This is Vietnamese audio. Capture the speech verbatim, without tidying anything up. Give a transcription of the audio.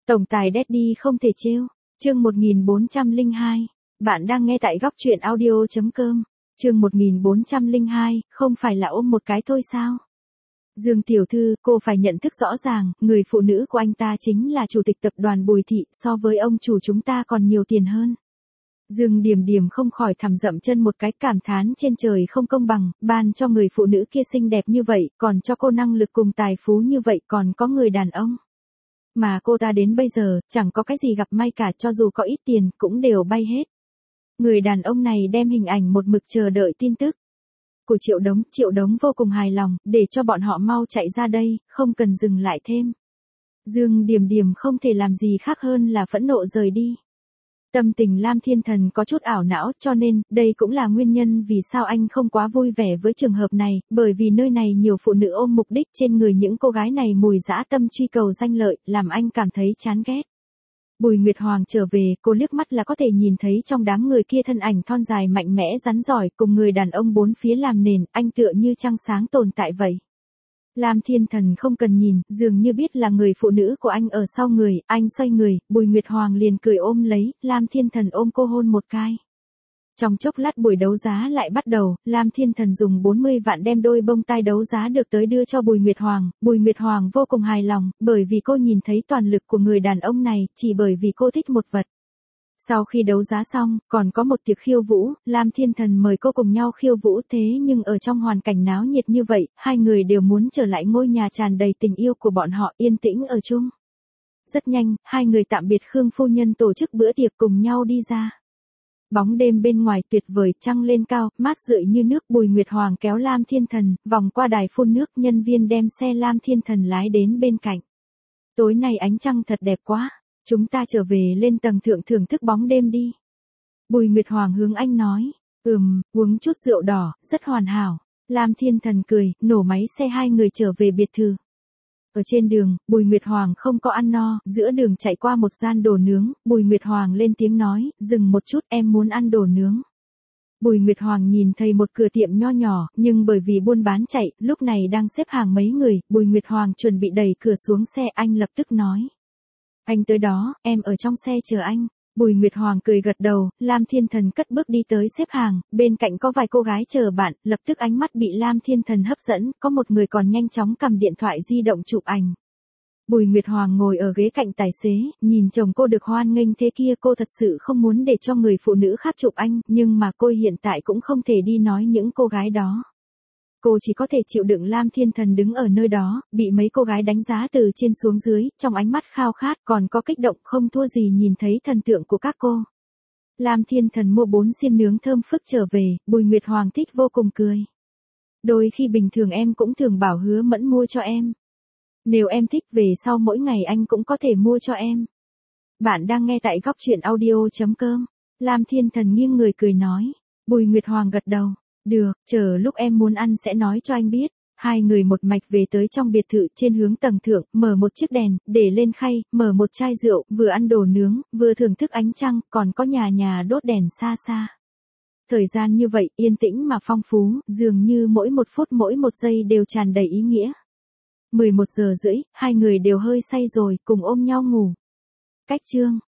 Tổng tài Daddy không thể trêu. Chương một nghìn bốn trăm lẻ hai. Bạn đang nghe tại góc truyện audio chấm com. Chương một nghìn bốn trăm lẻ hai, không phải là ôm một cái thôi sao? Dương tiểu thư, cô phải nhận thức rõ ràng, người phụ nữ của anh ta chính là chủ tịch tập đoàn Bùi Thị, so với ông chủ chúng ta còn nhiều tiền hơn. Dương Điềm Điềm không khỏi thầm dậm chân một cái, cảm thán trên trời không công bằng, ban cho người phụ nữ kia xinh đẹp như vậy, còn cho cô năng lực cùng tài phú như vậy, còn có người đàn ông. Mà cô ta đến bây giờ, chẳng có cái gì gặp may cả, cho dù có ít tiền, cũng đều bay hết. Người đàn ông này đem hình ảnh một mực chờ đợi tin tức của Triệu Đống, Triệu Đống vô cùng hài lòng, để cho bọn họ mau chạy ra đây, không cần dừng lại thêm. Dương Điềm Điềm không thể làm gì khác hơn là phẫn nộ rời đi. Tâm tình Lam Thiên Thần có chút ảo não, cho nên, đây cũng là nguyên nhân vì sao anh không quá vui vẻ với trường hợp này, bởi vì nơi này nhiều phụ nữ ôm mục đích trên người những cô gái này mùi dã tâm truy cầu danh lợi, làm anh cảm thấy chán ghét. Bùi Nguyệt Hoàng trở về, cô liếc mắt là có thể nhìn thấy trong đám người kia thân ảnh thon dài mạnh mẽ rắn giỏi cùng người đàn ông bốn phía làm nền, anh tựa như trăng sáng tồn tại vậy. Lam Thiên Thần không cần nhìn, dường như biết là người phụ nữ của anh ở sau người, anh xoay người, Bùi Nguyệt Hoàng liền cười ôm lấy, Lam Thiên Thần ôm cô hôn một cái. Trong chốc lát buổi đấu giá lại bắt đầu, Lam Thiên Thần dùng bốn mươi vạn đem đôi bông tai đấu giá được tới đưa cho Bùi Nguyệt Hoàng, Bùi Nguyệt Hoàng vô cùng hài lòng, bởi vì cô nhìn thấy toàn lực của người đàn ông này, chỉ bởi vì cô thích một vật. Sau khi đấu giá xong, còn có một tiệc khiêu vũ, Lam Thiên Thần mời cô cùng nhau khiêu vũ, thế nhưng ở trong hoàn cảnh náo nhiệt như vậy, hai người đều muốn trở lại ngôi nhà tràn đầy tình yêu của bọn họ, yên tĩnh ở chung. Rất nhanh, hai người tạm biệt Khương phu nhân tổ chức bữa tiệc cùng nhau đi ra. Bóng đêm bên ngoài tuyệt vời, trăng lên cao, mát rượi như nước, Bùi Nguyệt Hoàng kéo Lam Thiên Thần, vòng qua đài phun nước, nhân viên đem xe Lam Thiên Thần lái đến bên cạnh. Tối nay ánh trăng thật đẹp quá, chúng ta trở về lên tầng thượng thưởng thức bóng đêm đi. Bùi Nguyệt Hoàng hướng anh nói, ừm, uống chút rượu đỏ, rất hoàn hảo. Lam Thiên Thần cười, nổ máy xe hai người trở về biệt thự. Ở trên đường, Bùi Nguyệt Hoàng không có ăn no, giữa đường chạy qua một gian đồ nướng, Bùi Nguyệt Hoàng lên tiếng nói, dừng một chút, em muốn ăn đồ nướng. Bùi Nguyệt Hoàng nhìn thấy một cửa tiệm nho nhỏ, nhưng bởi vì buôn bán chạy, lúc này đang xếp hàng mấy người, Bùi Nguyệt Hoàng chuẩn bị đẩy cửa xuống xe, anh lập tức nói. Anh tới đó, em ở trong xe chờ anh. Bùi Nguyệt Hoàng cười gật đầu, Lam Thiên Thần cất bước đi tới xếp hàng, bên cạnh có vài cô gái chờ bạn, lập tức ánh mắt bị Lam Thiên Thần hấp dẫn, có một người còn nhanh chóng cầm điện thoại di động chụp ảnh. Bùi Nguyệt Hoàng ngồi ở ghế cạnh tài xế, nhìn chồng cô được hoan nghênh thế kia, cô thật sự không muốn để cho người phụ nữ khác chụp anh, nhưng mà cô hiện tại cũng không thể đi nói những cô gái đó. Cô chỉ có thể chịu đựng Lam Thiên Thần đứng ở nơi đó, bị mấy cô gái đánh giá từ trên xuống dưới, trong ánh mắt khao khát còn có kích động không thua gì nhìn thấy thần tượng của các cô. Lam Thiên Thần mua bốn xiên nướng thơm phức trở về, Bùi Nguyệt Hoàng thích vô cùng cười. Đôi khi bình thường em cũng thường bảo Hứa Mẫn mua cho em. Nếu em thích về sau mỗi ngày anh cũng có thể mua cho em. Bạn đang nghe tại góc truyện audio chấm com. Lam Thiên Thần nghiêng người cười nói. Bùi Nguyệt Hoàng gật đầu. Được, chờ lúc em muốn ăn sẽ nói cho anh biết. Hai người một mạch về tới trong biệt thự, trên hướng tầng thượng, mở một chiếc đèn, để lên khay, mở một chai rượu, vừa ăn đồ nướng, vừa thưởng thức ánh trăng, còn có nhà nhà đốt đèn xa xa. Thời gian như vậy, yên tĩnh mà phong phú, dường như mỗi một phút mỗi một giây đều tràn đầy ý nghĩa. mười một giờ rưỡi, hai người đều hơi say rồi, cùng ôm nhau ngủ. Cách chương